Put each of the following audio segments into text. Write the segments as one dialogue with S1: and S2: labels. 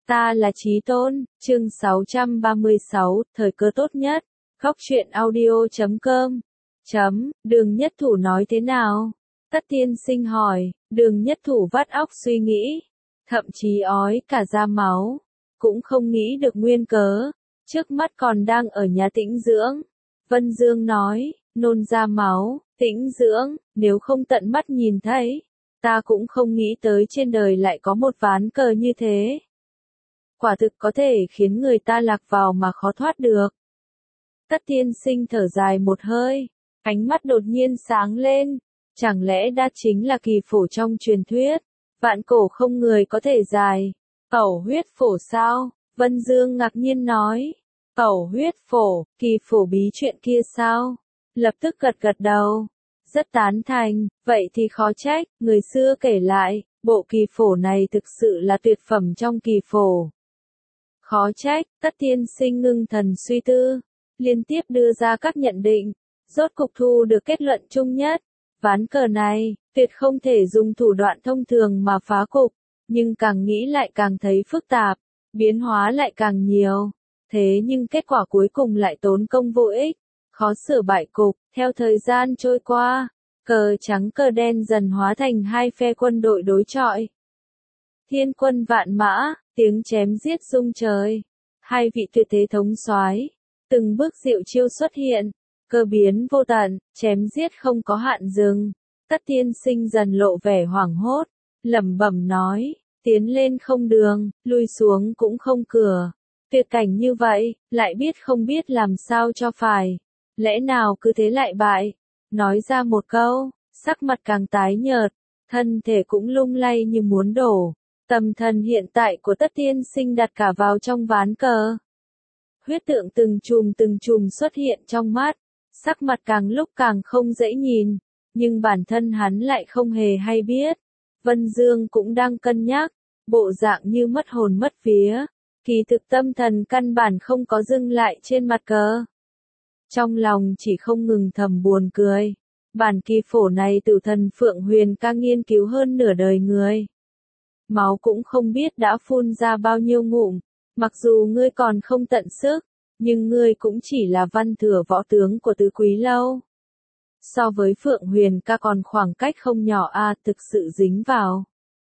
S1: Ta là Chí Tôn, chương 636, thời cơ tốt nhất. Góc truyện audio.com. Đường Nhất Thủ nói thế nào? Tất tiên sinh hỏi, Đường Nhất Thủ vắt óc suy nghĩ, thậm chí ói cả ra máu, cũng không nghĩ được nguyên cớ, trước mắt còn đang ở nhà tĩnh dưỡng. Vân Dương nói, nôn ra máu, tĩnh dưỡng, nếu không tận mắt nhìn thấy, ta cũng không nghĩ tới trên đời lại có một ván cờ như thế. Quả thực có thể khiến người ta lạc vào mà khó thoát được. Tất tiên sinh thở dài một hơi, ánh mắt đột nhiên sáng lên, chẳng lẽ đã chính là kỳ phổ trong truyền thuyết, vạn cổ không người có thể giải, tẩu huyết phổ sao? Vân Dương ngạc nhiên nói, tẩu huyết phổ, kỳ phổ bí chuyện kia sao? Lập tức gật gật đầu, rất tán thành, vậy thì khó trách, người xưa kể lại, bộ kỳ phổ này thực sự là tuyệt phẩm trong kỳ phổ. Khó trách, tất tiên sinh ngưng thần suy tư, liên tiếp đưa ra các nhận định, rốt cục thu được kết luận chung nhất. Ván cờ này, tuyệt không thể dùng thủ đoạn thông thường mà phá cục, nhưng càng nghĩ lại càng thấy phức tạp, biến hóa lại càng nhiều. Thế nhưng kết quả cuối cùng lại tốn công vô ích, khó sửa bại cục. Theo thời gian trôi qua, cờ trắng cờ đen dần hóa thành hai phe quân đội đối chọi. Thiên quân vạn mã, tiếng chém giết rung trời. Hai vị tuyệt thế thống soái, từng bước diệu chiêu xuất hiện, cơ biến vô tận, chém giết không có hạn dừng. Tất tiên sinh dần lộ vẻ hoảng hốt, lẩm bẩm nói, tiến lên không đường, lui xuống cũng không cửa. Tuyệt cảnh như vậy, lại biết không biết làm sao cho phải. Lẽ nào cứ thế lại bại? Nói ra một câu, sắc mặt càng tái nhợt, thân thể cũng lung lay như muốn đổ. Tâm thần hiện tại của tất tiên sinh đặt cả vào trong ván cờ. Huyết tượng từng chùm xuất hiện trong mắt, sắc mặt càng lúc càng không dễ nhìn, nhưng bản thân hắn lại không hề hay biết. Vân Dương cũng đang cân nhắc, bộ dạng như mất hồn mất vía, kỳ thực tâm thần căn bản không có dừng lại trên mặt cờ. Trong lòng chỉ không ngừng thầm buồn cười, bản kỳ phổ này tử thần Phượng Huyền ca nghiên cứu hơn nửa đời người. Máu cũng không biết đã phun ra bao nhiêu ngụm, mặc dù ngươi còn không tận sức, nhưng ngươi cũng chỉ là văn thừa võ tướng của tứ quý lâu. So với Phượng Huyền ca còn khoảng cách không nhỏ thực sự dính vào.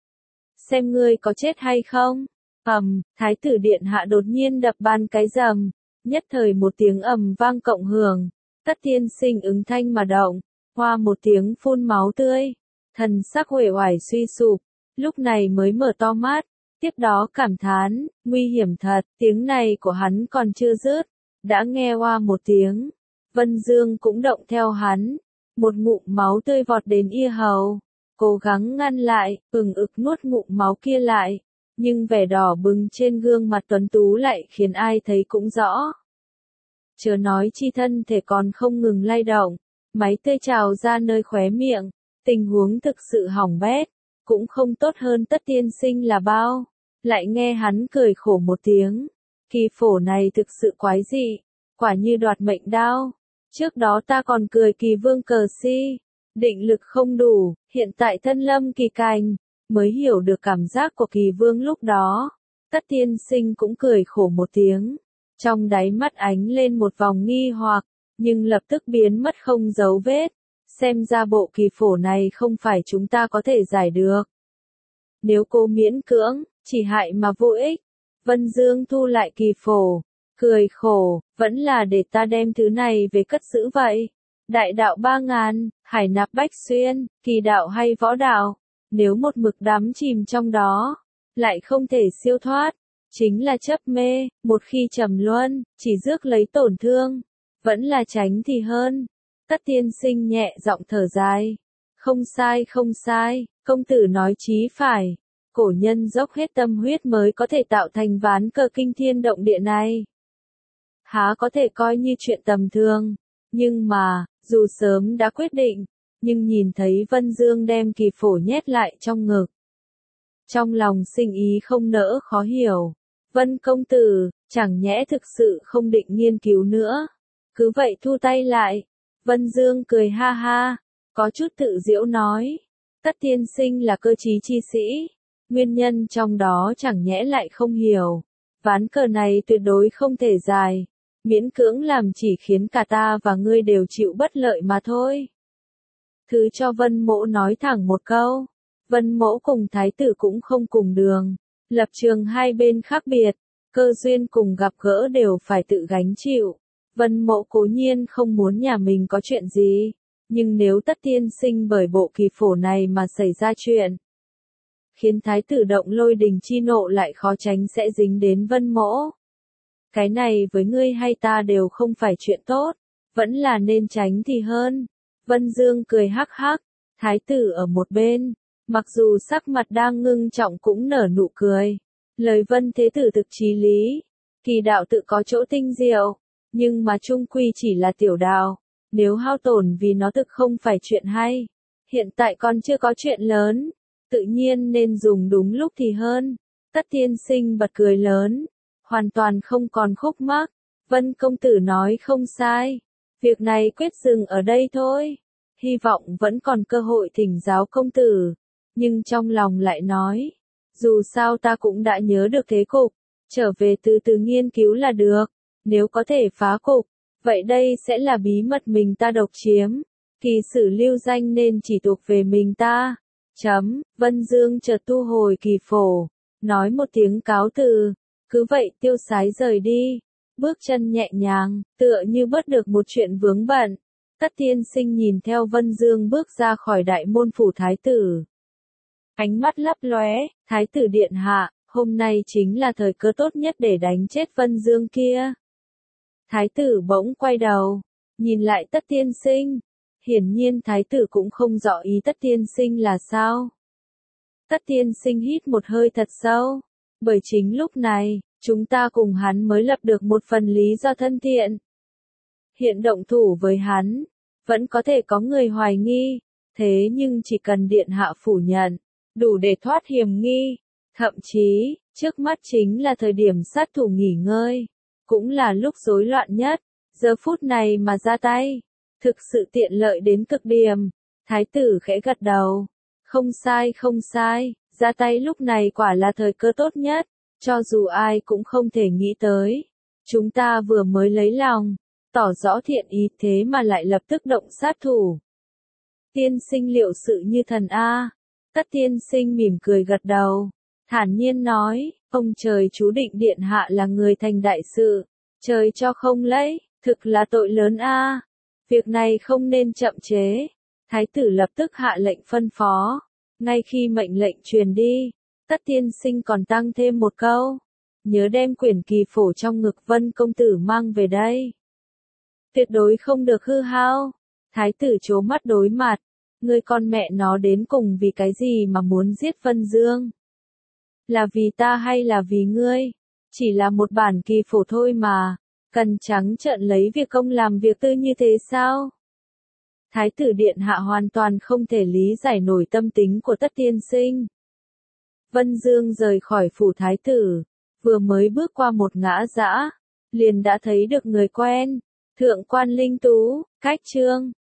S1: Xem ngươi có chết hay không? Thái tử điện hạ đột nhiên đập bàn cái rầm, nhất thời một tiếng ầm vang cộng hưởng, tất tiên sinh ứng thanh mà động, hoa một tiếng phun máu tươi, thần sắc uể oải suy sụp, lúc này mới mở to mắt, tiếp đó cảm thán, nguy hiểm thật, tiếng này của hắn còn chưa dứt, đã nghe hoa một tiếng, Vân Dương cũng động theo hắn, một ngụm máu tươi vọt đến yết hầu, cố gắng ngăn lại, ực nuốt ngụm máu kia lại, nhưng vẻ đỏ bừng trên gương mặt tuấn tú lại khiến ai thấy cũng rõ. Chớ nói chi thân thể còn không ngừng lay động, máu tươi trào ra nơi khóe miệng, tình huống thực sự hỏng bét, cũng không tốt hơn tất tiên sinh là bao. Lại nghe hắn cười khổ một tiếng, kỳ phổ này thực sự quái dị, quả như đoạt mệnh đao. Trước đó ta còn cười kỳ vương cờ si, định lực không đủ, hiện tại thân lâm kỳ cảnh, mới hiểu được cảm giác của kỳ vương lúc đó. Tất tiên sinh cũng cười khổ một tiếng, trong đáy mắt ánh lên một vòng nghi hoặc, nhưng lập tức biến mất không dấu vết. Xem ra bộ kỳ phổ này không phải chúng ta có thể giải được. Nếu cô miễn cưỡng, chỉ hại mà vô ích. Vân Dương thu lại kỳ phổ, cười khổ, vẫn là để ta đem thứ này về cất giữ vậy. Đại đạo 3000, hải nạp bách xuyên, kỳ đạo hay võ đạo, nếu một mực đắm chìm trong đó, lại không thể siêu thoát, chính là chấp mê, một khi trầm luân, chỉ rước lấy tổn thương, vẫn là tránh thì hơn. Tất tiên sinh nhẹ giọng thở dài, không sai, công tử nói chí phải. Cổ nhân dốc hết tâm huyết mới có thể tạo thành ván cờ kinh thiên động địa này. Há có thể coi như chuyện tầm thường, nhưng mà, dù sớm đã quyết định, nhưng nhìn thấy Vân Dương đem kỳ phổ nhét lại trong ngực. Trong lòng sinh ý không nỡ khó hiểu, Vân công tử, chẳng nhẽ thực sự không định nghiên cứu nữa, cứ vậy thu tay lại. Vân Dương cười ha ha, có chút tự giễu nói, tất tiên sinh là cơ trí chi sĩ. Nguyên nhân trong đó chẳng nhẽ lại không hiểu. Ván cờ này tuyệt đối không thể dài. Miễn cưỡng làm chỉ khiến cả ta và ngươi đều chịu bất lợi mà thôi. Thứ cho Vân Mỗ nói thẳng một câu. Vân Mỗ cùng thái tử cũng không cùng đường. Lập trường hai bên khác biệt. Cơ duyên cùng gặp gỡ đều phải tự gánh chịu. Vân Mỗ cố nhiên không muốn nhà mình có chuyện gì. Nhưng nếu Tất Tiên Sinh bởi bộ kỳ phổ này mà xảy ra chuyện, khiến thái tử động lôi đình chi nộ lại khó tránh sẽ dính đến Vân Mỗ. Cái này với ngươi hay ta đều không phải chuyện tốt, vẫn là nên tránh thì hơn. Vân Dương cười hắc hắc, thái tử ở một bên, mặc dù sắc mặt đang ngưng trọng cũng nở nụ cười. Lời Vân Thế Tử thực chí lý, kỳ đạo tự có chỗ tinh diệu, nhưng mà chung quy chỉ là tiểu đạo, nếu hao tổn vì nó thực không phải chuyện hay. Hiện tại còn chưa có chuyện lớn, tự nhiên nên dùng đúng lúc thì hơn. Tất Tiên Sinh bật cười lớn, hoàn toàn không còn khúc mắc. Vân công tử nói không sai, việc này quyết dừng ở đây thôi. Hy vọng vẫn còn cơ hội thỉnh giáo công tử, nhưng trong lòng lại nói, dù sao ta cũng đã nhớ được thế cục, trở về từ từ nghiên cứu là được. Nếu có thể phá cục, vậy đây sẽ là bí mật mình ta độc chiếm. Kỳ sử lưu danh nên chỉ thuộc về mình ta. Vân Dương chợt tu hồi kỳ phổ, nói một tiếng cáo từ, cứ vậy tiêu sái rời đi, bước chân nhẹ nhàng, tựa như bớt được một chuyện vướng bận. Tất Tiên Sinh nhìn theo Vân Dương bước ra khỏi đại môn phủ thái tử. Ánh mắt lấp lóe, thái tử điện hạ, hôm nay chính là thời cơ tốt nhất để đánh chết Vân Dương kia. Thái tử bỗng quay đầu, nhìn lại Tất Tiên Sinh. Hiển nhiên thái tử cũng không rõ ý Tất Tiên Sinh là sao. Tất Tiên Sinh hít một hơi thật sâu, bởi chính lúc này, chúng ta cùng hắn mới lập được một phần lý do thân thiện. Hiện động thủ với hắn, vẫn có thể có người hoài nghi, thế nhưng chỉ cần điện hạ phủ nhận, đủ để thoát hiểm nghi. Thậm chí, trước mắt chính là thời điểm sát thủ nghỉ ngơi, cũng là lúc rối loạn nhất, giờ phút này mà ra tay, thực sự tiện lợi đến cực điểm. Thái tử khẽ gật đầu, không sai không sai, ra tay lúc này quả là thời cơ tốt nhất, cho dù ai cũng không thể nghĩ tới. Chúng ta vừa mới lấy lòng, tỏ rõ thiện ý thế mà lại lập tức động sát thủ. Tiên sinh liệu sự như thần a. Tất Tiên Sinh mỉm cười gật đầu, thản nhiên nói, ông trời chú định điện hạ là người thành đại sự, trời cho không lấy, thực là tội lớn a. Việc này không nên chậm chế. Thái tử lập tức hạ lệnh phân phó. Ngay khi mệnh lệnh truyền đi, Tất Tiên Sinh còn tăng thêm một câu, nhớ đem quyển kỳ phổ trong ngực Vân công tử mang về đây. Tuyệt đối không được hư hao. Thái tử trố mắt đối mặt, ngươi con mẹ nó đến cùng vì cái gì mà muốn giết Vân Dương? Là vì ta hay là vì ngươi? Chỉ là một bản kỳ phổ thôi mà, cần trắng trợn lấy việc công làm việc tư như thế sao? Thái tử điện hạ hoàn toàn không thể lý giải nổi tâm tính của Tất Tiên Sinh. Vân Dương rời khỏi phủ thái tử, vừa mới bước qua một ngã rẽ, liền đã thấy được người quen, Thượng quan Linh Tú, Cách Trương.